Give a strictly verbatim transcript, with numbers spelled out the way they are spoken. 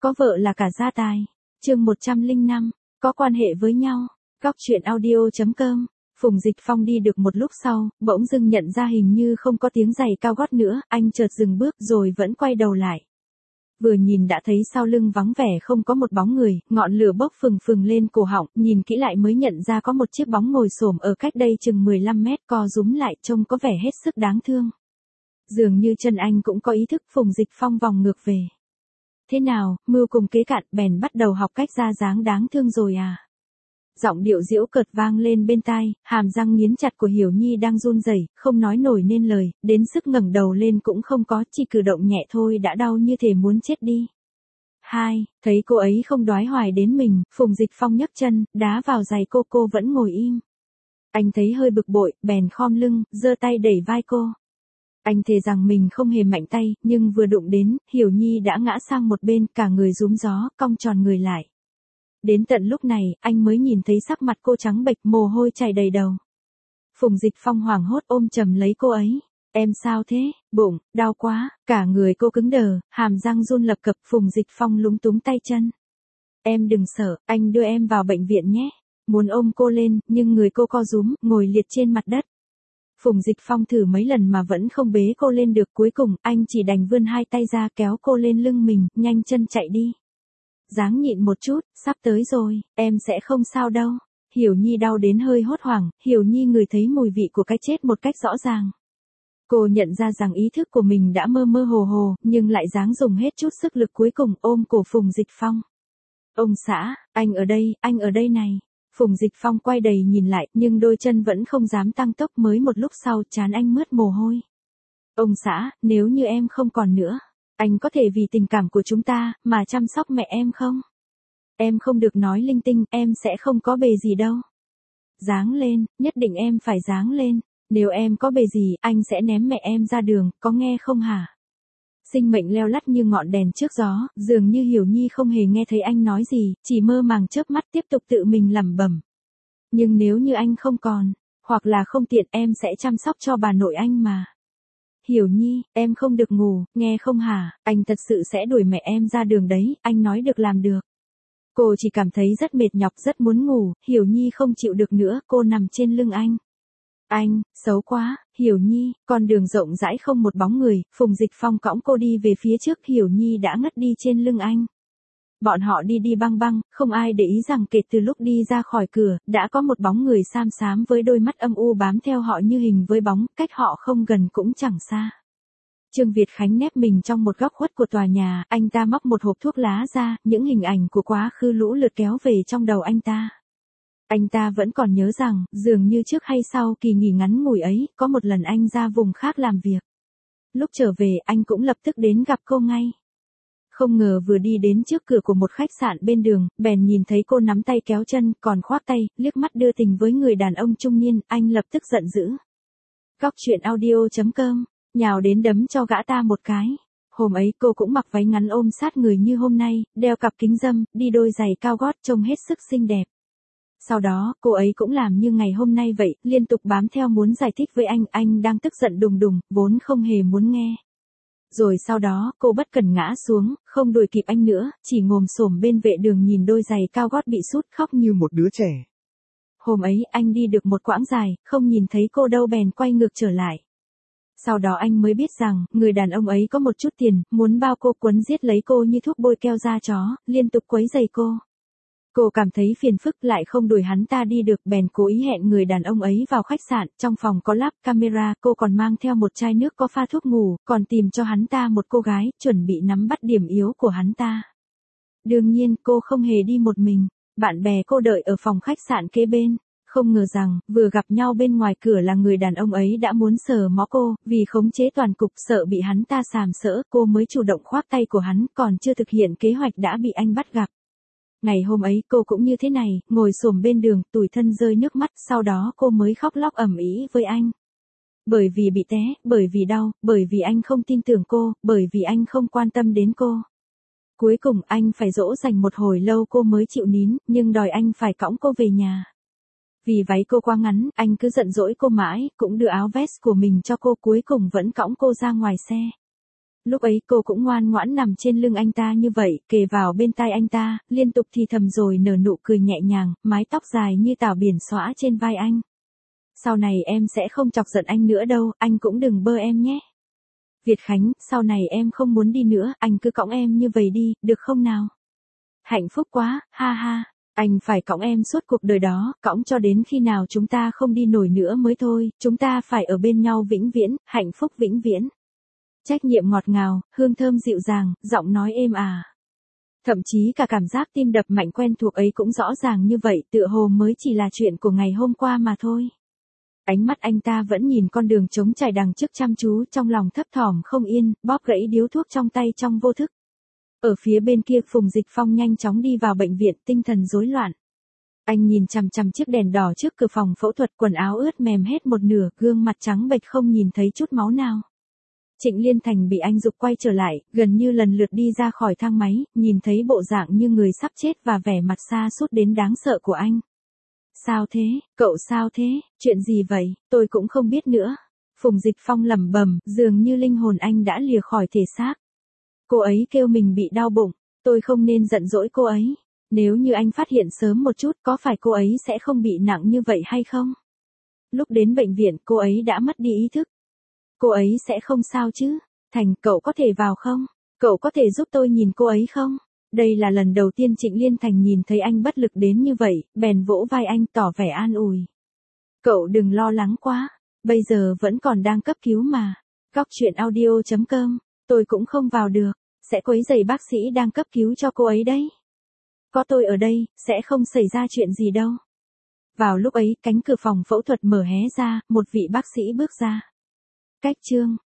có vợ là cả gia tài. Chương một trăm lẻ năm, có quan hệ với nhau. Góc truyện audio chấm com. Phùng Dịch Phong đi được một lúc sau, bỗng dưng nhận ra hình như không có tiếng giày cao gót nữa, anh chợt dừng bước rồi vẫn quay đầu lại. Vừa nhìn đã thấy sau lưng vắng vẻ không có một bóng người, ngọn lửa bốc phừng phừng lên cổ họng, nhìn kỹ lại mới nhận ra có một chiếc bóng ngồi xổm ở cách đây chừng mười lăm mét, co rúm lại trông có vẻ hết sức đáng thương. Dường như chân anh cũng có ý thức. Phùng Dịch Phong vòng ngược về. Thế nào, mưu cùng kế cạn, bèn bắt đầu học cách ra dáng đáng thương rồi à? Giọng điệu giễu cợt vang lên bên tai, hàm răng nghiến chặt của Hiểu Nhi đang run rẩy, không nói nổi nên lời, đến sức ngẩng đầu lên cũng không có, chỉ cử động nhẹ thôi đã đau như thể muốn chết đi. Hai, thấy cô ấy không đoái hoài đến mình, Phùng Dịch Phong nhấc chân, đá vào giày cô, cô vẫn ngồi im. Anh thấy hơi bực bội, bèn khom lưng, giơ tay đẩy vai cô. Anh thề rằng mình không hề mạnh tay, nhưng vừa đụng đến, Hiểu Nhi đã ngã sang một bên, cả người rúm gió, cong tròn người lại. Đến tận lúc này, anh mới nhìn thấy sắc mặt cô trắng bệch, mồ hôi chảy đầy đầu. Phùng Dịch Phong hoảng hốt ôm chầm lấy cô ấy. Em sao thế? Bụng, đau quá. Cả người cô cứng đờ, hàm răng run lập cập. Phùng Dịch Phong lúng túng tay chân. Em đừng sợ, anh đưa em vào bệnh viện nhé. Muốn ôm cô lên, nhưng người cô co rúm, ngồi liệt trên mặt đất. Phùng Dịch Phong thử mấy lần mà vẫn không bế cô lên được, cuối cùng, anh chỉ đành vươn hai tay ra kéo cô lên lưng mình, nhanh chân chạy đi. Ráng nhịn một chút, sắp tới rồi, em sẽ không sao đâu. Hiểu Nhi đau đến hơi hốt hoảng, Hiểu Nhi ngửi thấy mùi vị của cái chết một cách rõ ràng. Cô nhận ra rằng ý thức của mình đã mơ mơ hồ hồ, nhưng lại ráng dùng hết chút sức lực cuối cùng ôm cổ Phùng Dịch Phong. Ông xã, anh ở đây, anh ở đây này. Phùng Dịch Phong quay đầy nhìn lại, nhưng đôi chân vẫn không dám tăng tốc, mới một lúc sau trán anh mướt mồ hôi. Ông xã, nếu như em không còn nữa, anh có thể vì tình cảm của chúng ta, mà chăm sóc mẹ em không? Em không được nói linh tinh, em sẽ không có bề gì đâu. Ráng lên, nhất định em phải ráng lên, nếu em có bề gì, anh sẽ ném mẹ em ra đường, có nghe không hả? Sinh mệnh leo lắt như ngọn đèn trước gió, dường như Hiểu Nhi không hề nghe thấy anh nói gì, chỉ mơ màng chớp mắt tiếp tục tự mình lẩm bẩm. Nhưng nếu như anh không còn, hoặc là không tiện, em sẽ chăm sóc cho bà nội anh mà. Hiểu Nhi, em không được ngủ, nghe không hả, anh thật sự sẽ đuổi mẹ em ra đường đấy, anh nói được làm được. Cô chỉ cảm thấy rất mệt nhọc, rất muốn ngủ, Hiểu Nhi không chịu được nữa, cô nằm trên lưng anh. Anh, xấu quá, Hiểu Nhi, con đường rộng rãi không một bóng người, Phùng Dịch Phong cõng cô đi về phía trước, Hiểu Nhi đã ngất đi trên lưng anh. Bọn họ đi đi băng băng, không ai để ý rằng kể từ lúc đi ra khỏi cửa, đã có một bóng người xám xám với đôi mắt âm u bám theo họ như hình với bóng, cách họ không gần cũng chẳng xa. Trương Việt Khánh nép mình trong một góc khuất của tòa nhà, anh ta móc một hộp thuốc lá ra, những hình ảnh của quá khứ lũ lượt kéo về trong đầu anh ta. Anh ta vẫn còn nhớ rằng, dường như trước hay sau kỳ nghỉ ngắn ngủi ấy, có một lần anh ra vùng khác làm việc. Lúc trở về, anh cũng lập tức đến gặp cô ngay. Không ngờ vừa đi đến trước cửa của một khách sạn bên đường, bèn nhìn thấy cô nắm tay kéo chân, còn khoác tay, liếc mắt đưa tình với người đàn ông trung niên, anh lập tức giận dữ. Góc truyện audio chấm com, nhào đến đấm cho gã ta một cái. Hôm ấy cô cũng mặc váy ngắn ôm sát người như hôm nay, đeo cặp kính râm, đi đôi giày cao gót trông hết sức xinh đẹp. Sau đó, cô ấy cũng làm như ngày hôm nay vậy, liên tục bám theo muốn giải thích với anh, anh đang tức giận đùng đùng, vốn không hề muốn nghe. Rồi sau đó, cô bất cần ngã xuống, không đuổi kịp anh nữa, chỉ ngồm xổm bên vệ đường nhìn đôi giày cao gót bị sút, khóc như một đứa trẻ. Hôm ấy, anh đi được một quãng dài, không nhìn thấy cô đâu bèn quay ngược trở lại. Sau đó anh mới biết rằng, người đàn ông ấy có một chút tiền, muốn bao cô, quấn giết lấy cô như thuốc bôi keo da chó, liên tục quấy rầy cô. Cô cảm thấy phiền phức lại không đuổi hắn ta đi được, bèn cố ý hẹn người đàn ông ấy vào khách sạn, trong phòng có lắp camera, cô còn mang theo một chai nước có pha thuốc ngủ, còn tìm cho hắn ta một cô gái, chuẩn bị nắm bắt điểm yếu của hắn ta. Đương nhiên, cô không hề đi một mình, bạn bè cô đợi ở phòng khách sạn kế bên. Không ngờ rằng, vừa gặp nhau bên ngoài cửa là người đàn ông ấy đã muốn sờ mó cô, vì khống chế toàn cục sợ bị hắn ta sàm sỡ, cô mới chủ động khoác tay của hắn, còn chưa thực hiện kế hoạch đã bị anh bắt gặp. Ngày hôm ấy cô cũng như thế này, ngồi xổm bên đường, tủi thân rơi nước mắt, sau đó cô mới khóc lóc ầm ĩ với anh. Bởi vì bị té, bởi vì đau, bởi vì anh không tin tưởng cô, bởi vì anh không quan tâm đến cô. Cuối cùng anh phải dỗ dành một hồi lâu cô mới chịu nín, nhưng đòi anh phải cõng cô về nhà. Vì váy cô quá ngắn, anh cứ giận dỗi cô mãi, cũng đưa áo vest của mình cho cô, cuối cùng vẫn cõng cô ra ngoài xe. Lúc ấy cô cũng ngoan ngoãn nằm trên lưng anh ta như vậy, kề vào bên tai anh ta, liên tục thì thầm rồi nở nụ cười nhẹ nhàng, mái tóc dài như tảo biển xõa trên vai anh. Sau này em sẽ không chọc giận anh nữa đâu, anh cũng đừng bơ em nhé. Việt Khánh, sau này em không muốn đi nữa, anh cứ cõng em như vậy đi, được không nào? Hạnh phúc quá, ha ha. Anh phải cõng em suốt cuộc đời đó, cõng cho đến khi nào chúng ta không đi nổi nữa mới thôi, chúng ta phải ở bên nhau vĩnh viễn, hạnh phúc vĩnh viễn. Trách nhiệm ngọt ngào, hương thơm dịu dàng, giọng nói êm ả. Thậm chí cả cảm giác tim đập mạnh quen thuộc ấy cũng rõ ràng như vậy, tựa hồ mới chỉ là chuyện của ngày hôm qua mà thôi. Ánh mắt anh ta vẫn nhìn con đường trống trải đằng trước chăm chú, trong lòng thấp thỏm không yên, bóp gãy điếu thuốc trong tay trong vô thức. Ở phía bên kia Phùng Dịch Phong nhanh chóng đi vào bệnh viện, tinh thần rối loạn. Anh nhìn chằm chằm chiếc đèn đỏ trước cửa phòng phẫu thuật, quần áo ướt mềm hết một nửa, gương mặt trắng bệch không nhìn thấy chút máu nào. Trịnh Liên Thành bị anh giục quay trở lại, gần như lần lượt đi ra khỏi thang máy, nhìn thấy bộ dạng như người sắp chết và vẻ mặt sa sút đến đáng sợ của anh. Sao thế, cậu sao thế, chuyện gì vậy, tôi cũng không biết nữa. Phùng Dịch Phong lẩm bẩm, dường như linh hồn anh đã lìa khỏi thể xác. Cô ấy kêu mình bị đau bụng, tôi không nên giận dỗi cô ấy. Nếu như anh phát hiện sớm một chút, có phải cô ấy sẽ không bị nặng như vậy hay không? Lúc đến bệnh viện, cô ấy đã mất đi ý thức. Cô ấy sẽ không sao chứ? Thành, cậu có thể vào không? Cậu có thể giúp tôi nhìn cô ấy không? Đây là lần đầu tiên Trịnh Liên Thành nhìn thấy anh bất lực đến như vậy, bèn vỗ vai anh tỏ vẻ an ủi. Cậu đừng lo lắng quá, bây giờ vẫn còn đang cấp cứu mà. Góc truyện audio chấm com, tôi cũng không vào được, sẽ quấy rầy bác sĩ đang cấp cứu cho cô ấy đấy. Có tôi ở đây, sẽ không xảy ra chuyện gì đâu. Vào lúc ấy, cánh cửa phòng phẫu thuật mở hé ra, một vị bác sĩ bước ra. Cách chương